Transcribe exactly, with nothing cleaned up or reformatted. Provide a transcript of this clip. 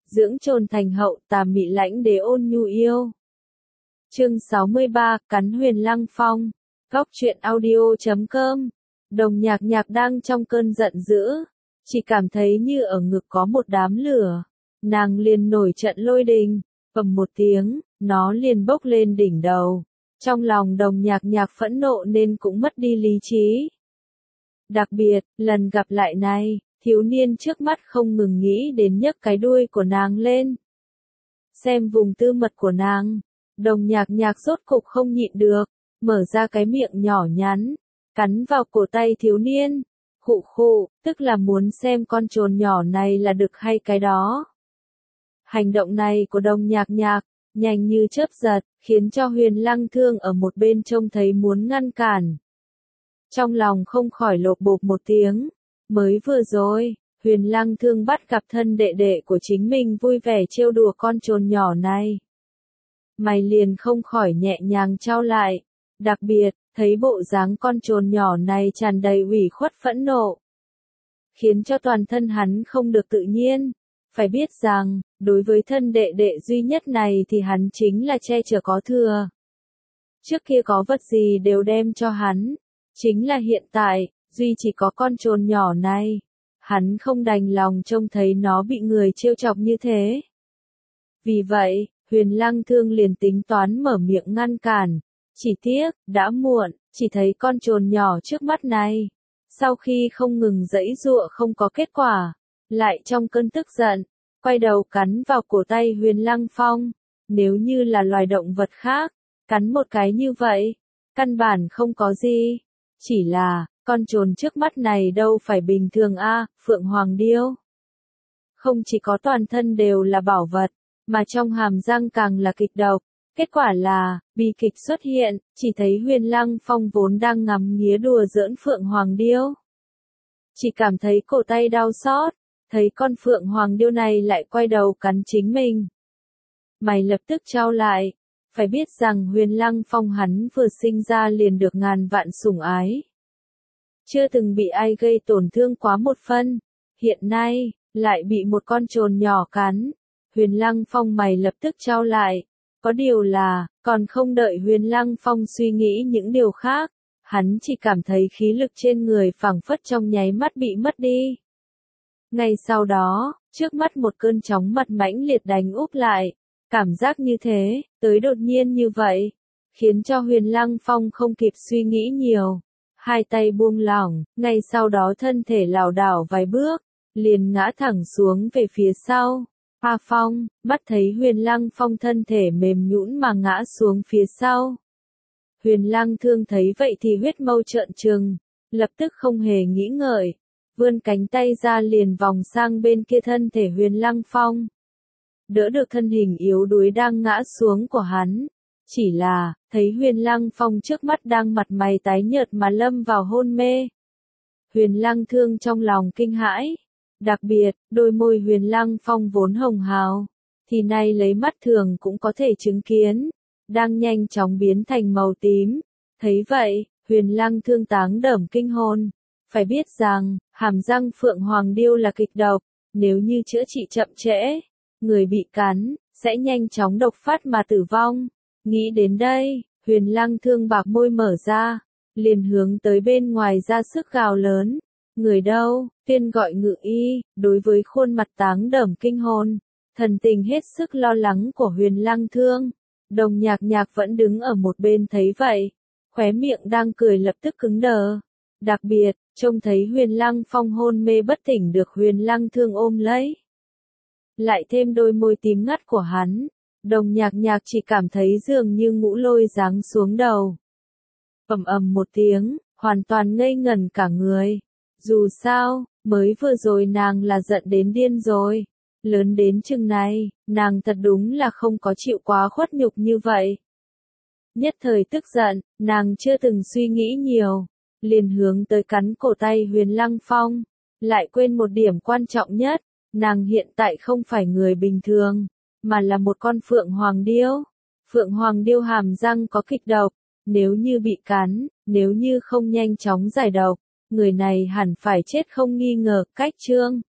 dưỡng trồn thành hậu, tà mị lãnh đế ôn nhu yêu. Chương sáu mươi ba, cắn Huyền Lăng Phong. Góc truyện audio chấm com. Đồng Nhạc Nhạc đang trong cơn giận dữ, chỉ cảm thấy như ở ngực có một đám lửa, nàng liền nổi trận lôi đình, ầm một tiếng, nó liền bốc lên đỉnh đầu. Trong lòng Đồng Nhạc Nhạc phẫn nộ nên cũng mất đi lý trí. Đặc biệt, lần gặp lại này, thiếu niên trước mắt không ngừng nghĩ đến nhấc cái đuôi của nàng lên. Xem vùng tư mật của nàng, Đồng Nhạc Nhạc rốt cục không nhịn được, mở ra cái miệng nhỏ nhắn, cắn vào cổ tay thiếu niên. Khụ khụ, tức là muốn xem con trồn nhỏ này là đực hay cái đó. Hành động này của Đồng Nhạc Nhạc, nhanh như chớp giật, khiến cho Huyền Lăng Thương ở một bên trông thấy muốn ngăn cản. Trong lòng không khỏi lột bột một tiếng, mới vừa rồi, Huyền Lăng Thương bắt gặp thân đệ đệ của chính mình vui vẻ trêu đùa con trồn nhỏ này. Mày liền không khỏi nhẹ nhàng trao lại, đặc biệt, thấy bộ dáng con trồn nhỏ này tràn đầy ủy khuất phẫn nộ, khiến cho toàn thân hắn không được tự nhiên. Phải biết rằng, đối với thân đệ đệ duy nhất này thì hắn chính là che chở có thừa. Trước kia có vật gì đều đem cho hắn, chính là hiện tại, duy chỉ có con trồn nhỏ này, hắn không đành lòng trông thấy nó bị người trêu chọc như thế. Vì vậy, Huyền Lăng Thương liền tính toán mở miệng ngăn cản, chỉ tiếc, đã muộn, chỉ thấy con trồn nhỏ trước mắt này, sau khi không ngừng giãy giụa không có kết quả, lại trong cơn tức giận, quay đầu cắn vào cổ tay Huyền Lăng Phong. Nếu như là loài động vật khác, cắn một cái như vậy, căn bản không có gì. Chỉ là, con trồn trước mắt này đâu phải bình thường a, Phượng Hoàng Điêu. Không chỉ có toàn thân đều là bảo vật, mà trong hàm răng càng là kịch độc. Kết quả là, bi kịch xuất hiện, chỉ thấy Huyền Lăng Phong vốn đang ngắm nghía đùa giỡn Phượng Hoàng Điêu. Chỉ cảm thấy cổ tay đau xót, thấy con Phượng Hoàng Điêu này lại quay đầu cắn chính mình. Mày lập tức trao lại, phải biết rằng Huyền Lăng Phong hắn vừa sinh ra liền được ngàn vạn sủng ái. Chưa từng bị ai gây tổn thương quá một phân, hiện nay, lại bị một con trồn nhỏ cắn. Huyền Lăng Phong mày lập tức trao lại. Có điều là, còn không đợi Huyền Lăng Phong suy nghĩ những điều khác, hắn chỉ cảm thấy khí lực trên người phảng phất trong nháy mắt bị mất đi. Ngay sau đó, trước mắt một cơn chóng mặt mãnh liệt đánh úp lại, cảm giác như thế, tới đột nhiên như vậy, khiến cho Huyền Lăng Phong không kịp suy nghĩ nhiều, hai tay buông lỏng, ngay sau đó thân thể lảo đảo vài bước, liền ngã thẳng xuống về phía sau. A Phong, mắt thấy Huyền Lăng Phong thân thể mềm nhũn mà ngã xuống phía sau. Huyền Lăng Thương thấy vậy thì huyết mâu trợn trừng, lập tức không hề nghĩ ngợi, vươn cánh tay ra liền vòng sang bên kia thân thể Huyền Lăng Phong. Đỡ được thân hình yếu đuối đang ngã xuống của hắn. Chỉ là, thấy Huyền Lăng Phong trước mắt đang mặt mày tái nhợt mà lâm vào hôn mê. Huyền Lăng Thương trong lòng kinh hãi. Đặc biệt, đôi môi Huyền Lăng Phong vốn hồng hào, thì nay lấy mắt thường cũng có thể chứng kiến, đang nhanh chóng biến thành màu tím. Thấy vậy, Huyền Lăng Thương táng đởm kinh hồn. Phải biết rằng, hàm răng Phượng Hoàng Điêu là kịch độc, nếu như chữa trị chậm trễ, người bị cắn, sẽ nhanh chóng độc phát mà tử vong. Nghĩ đến đây, Huyền Lăng Thương bạc môi mở ra, liền hướng tới bên ngoài ra sức gào lớn. Người đâu, tiên gọi ngự y. Đối với khuôn mặt táng đởm kinh hồn, thần tình hết sức lo lắng của Huyền Lăng Thương, Đồng Nhạc Nhạc vẫn đứng ở một bên thấy vậy, khóe miệng đang cười lập tức cứng đờ. Đặc biệt, trông thấy Huyền Lăng Phong hôn mê bất tỉnh được Huyền Lăng Thương ôm lấy, lại thêm đôi môi tím ngắt của hắn, Đồng Nhạc Nhạc chỉ cảm thấy dường như ngũ lôi giáng xuống đầu. Ầm ầm một tiếng, hoàn toàn ngây ngẩn cả người. Dù sao, mới vừa rồi nàng là giận đến điên rồi. Lớn đến chừng này, nàng thật đúng là không có chịu quá khuất nhục như vậy. Nhất thời tức giận, nàng chưa từng suy nghĩ nhiều, liền hướng tới cắn cổ tay Huyền Lăng Phong. Lại quên một điểm quan trọng nhất, nàng hiện tại không phải người bình thường, mà là một con Phượng Hoàng Điêu. Phượng Hoàng Điêu hàm răng có kịch độc, nếu như bị cắn, nếu như không nhanh chóng giải độc, người này hẳn phải chết không nghi ngờ. Cách chương